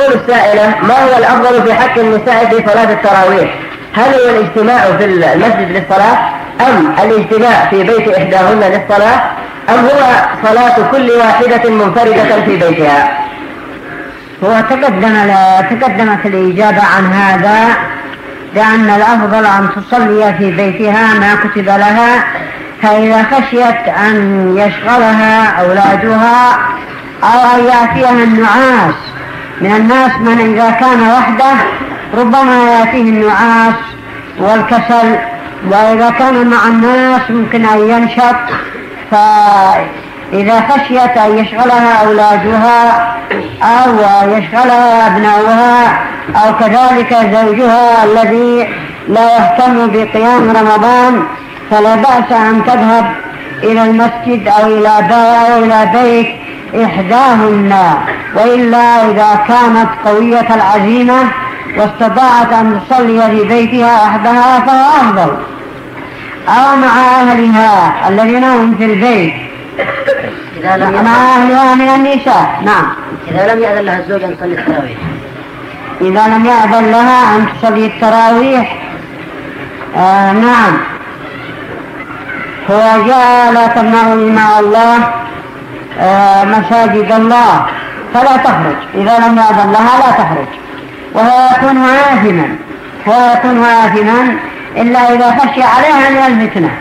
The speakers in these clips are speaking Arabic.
السائلة: ما هو الأفضل في حق النساء في صلاة التراويح؟ هل هو الاجتماع في المسجد للصلاة، أم الاجتماع في بيت إحداهن للصلاة، أم هو صلاة كل واحدة منفردة في بيتها؟ هو تقدمت الإجابة عن هذا، لأن الأفضل أن تصلي في بيتها ما كتب لها، فإذا خشيت أن يشغلها أولادها أو أن يأتيها النعاس من الناس، من إذا كان وحده ربما يأتيه النعاس والكسل، وإذا كان مع الناس ممكن أن ينشط، فإذا خشيت أن يشغلها أولادها أو يشغلها أبناؤها أو كذلك زوجها الذي لا يهتم بقيام رمضان، فلا بأس أن تذهب إلى المسجد أو إلى بيت إحداهن. وإلا إذا كانت قوية العزيمة واستطاعت أن تصلي في بيتها وحدها فهو أفضل، أو مع أهلها الذين هم في البيت، مع أهلها من النساء. نعم. إذا لم يأذن لها الزوج أن تصلي التراويح، إذا لم يأذن لها أن تصلي التراويح، نعم، هو جاء: لا تمنعوا مع الله مساجد الله، فلا تخرج. إذا لم يأذن لها لا تخرج، وهو يكون آثما إلا إذا خشي عليها من الفتنة.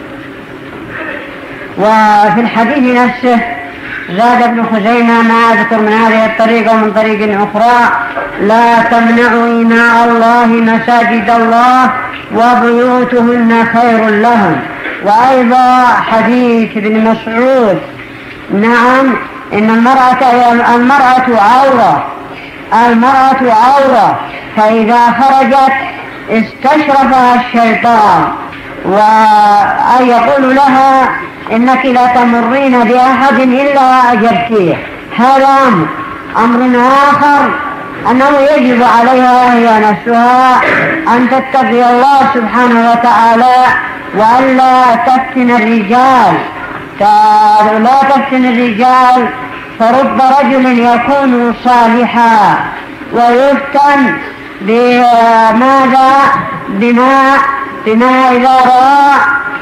وفي الحديث نفسه زاد ابن خزيمة ما أذكر من هذه الطريقة ومن طريق أخرى: لا تمنعوا إماء الله مساجد الله وبيوتهن خير لهم. وأيضا حديث ابن مسعود: نعم، إن المرأة عورة، فإذا خرجت استشرفها الشيطان، وأن يقول لها: إنك لا تمرين بأحد إلا أجبتيه. هذا أمر آخر، أنه يجب عليها هي نفسها أن تتقي الله سبحانه وتعالى، وألا تفتن الرجال. لا تفتن الرجال، فرب رجل يكون صالحا ويفتن بماذا؟ بما إذا رأى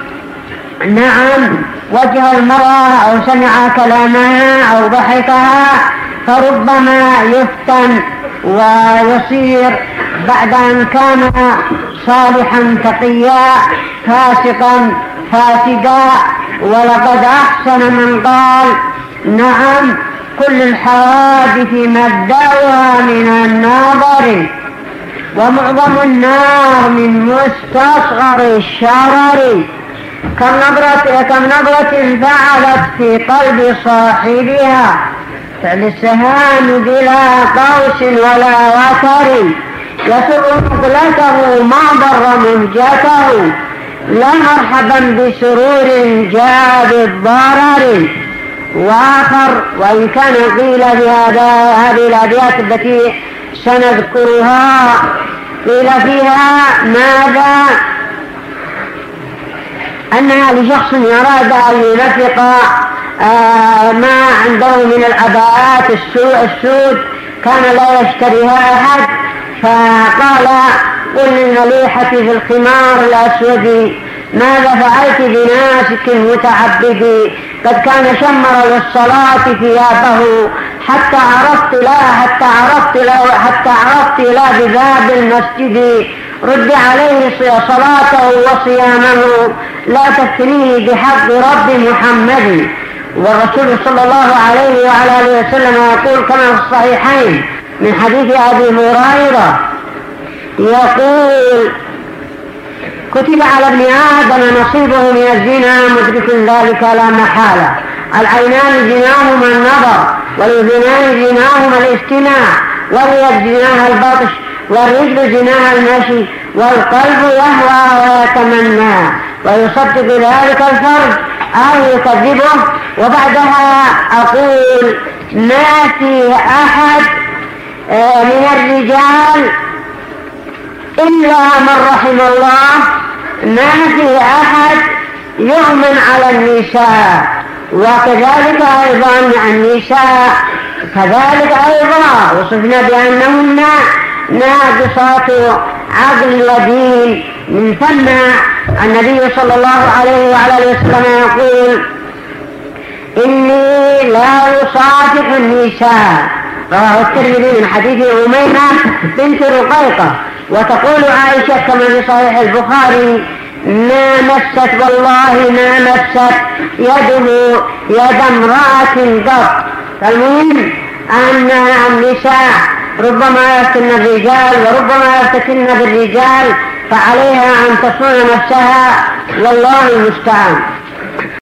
نعم وجه المرأة أو سمع كلامها أو ضحكها، فربما يفتن ويصير بعد أن كان صالحا تقيا فاسقا فاسدا. ولقد أحسن من قال: نعم، كل الحوادث مبدأها من النظر، ومعظم النار من مستصغر الشرر، كم نظرة فعلت في قلب صاحبها، فالسهام بلا قوس ولا وتر، يسر مقلته ما ضر مهجته، لا مرحبا بسرور جاء بالضرر. وآخر، وإن كان قيل هذه الأبيات التي سنذكرها قيل فيها ماذا؟ أنها لشخص أراد أن ينفق ما عنده من العباءات السود، كان لا يشتريها أحد، فقال: قل للمليحة في الخمار الأسود ماذا فعلت بناسك المتعبد، قد كان شمر للصلاة ثيابه حتى عرفت لا بباب المسجد، رد عليه صلاته وصيامه، لا تفتنيه بحق رب محمد. والرسول صلى الله عليه وعلى آله وسلم يقول كما في الصحيحين من حديث أبي هريرة يقول: كتب على ابن آدم نصيبه من الزنا مدرك ذلك لا محالة، العينان زناهما النظر، والأذنان زناهما الاستماع، واليد زناها البطش، والرجل زناها المشي، والقلب يهوى ويتمنى، ويصدق ذلك الفرد أو يكذبه. وبعدها أقول: ما في أحد من الرجال إلا من رحم الله، ما في أحد يؤمن على النساء، وكذلك أيضا النساء كذلك أيضا وصفنا بأنهن ناقصات عقل ودين. من ثم النبي صلى الله عليه وعلى اله وسلم يقول إني لا أصافح النساء، رواه الترمذي من حديث أميمة بنت رقيقة. وتقول عائشة كما في صحيح البخاري ما مست والله ما مست يده يد امرأة قط. فالمهم أن النساء ربما يفتن الرجال وربما يفتتن بالرجال، فعليها أن تصون نفسها والله المستعان.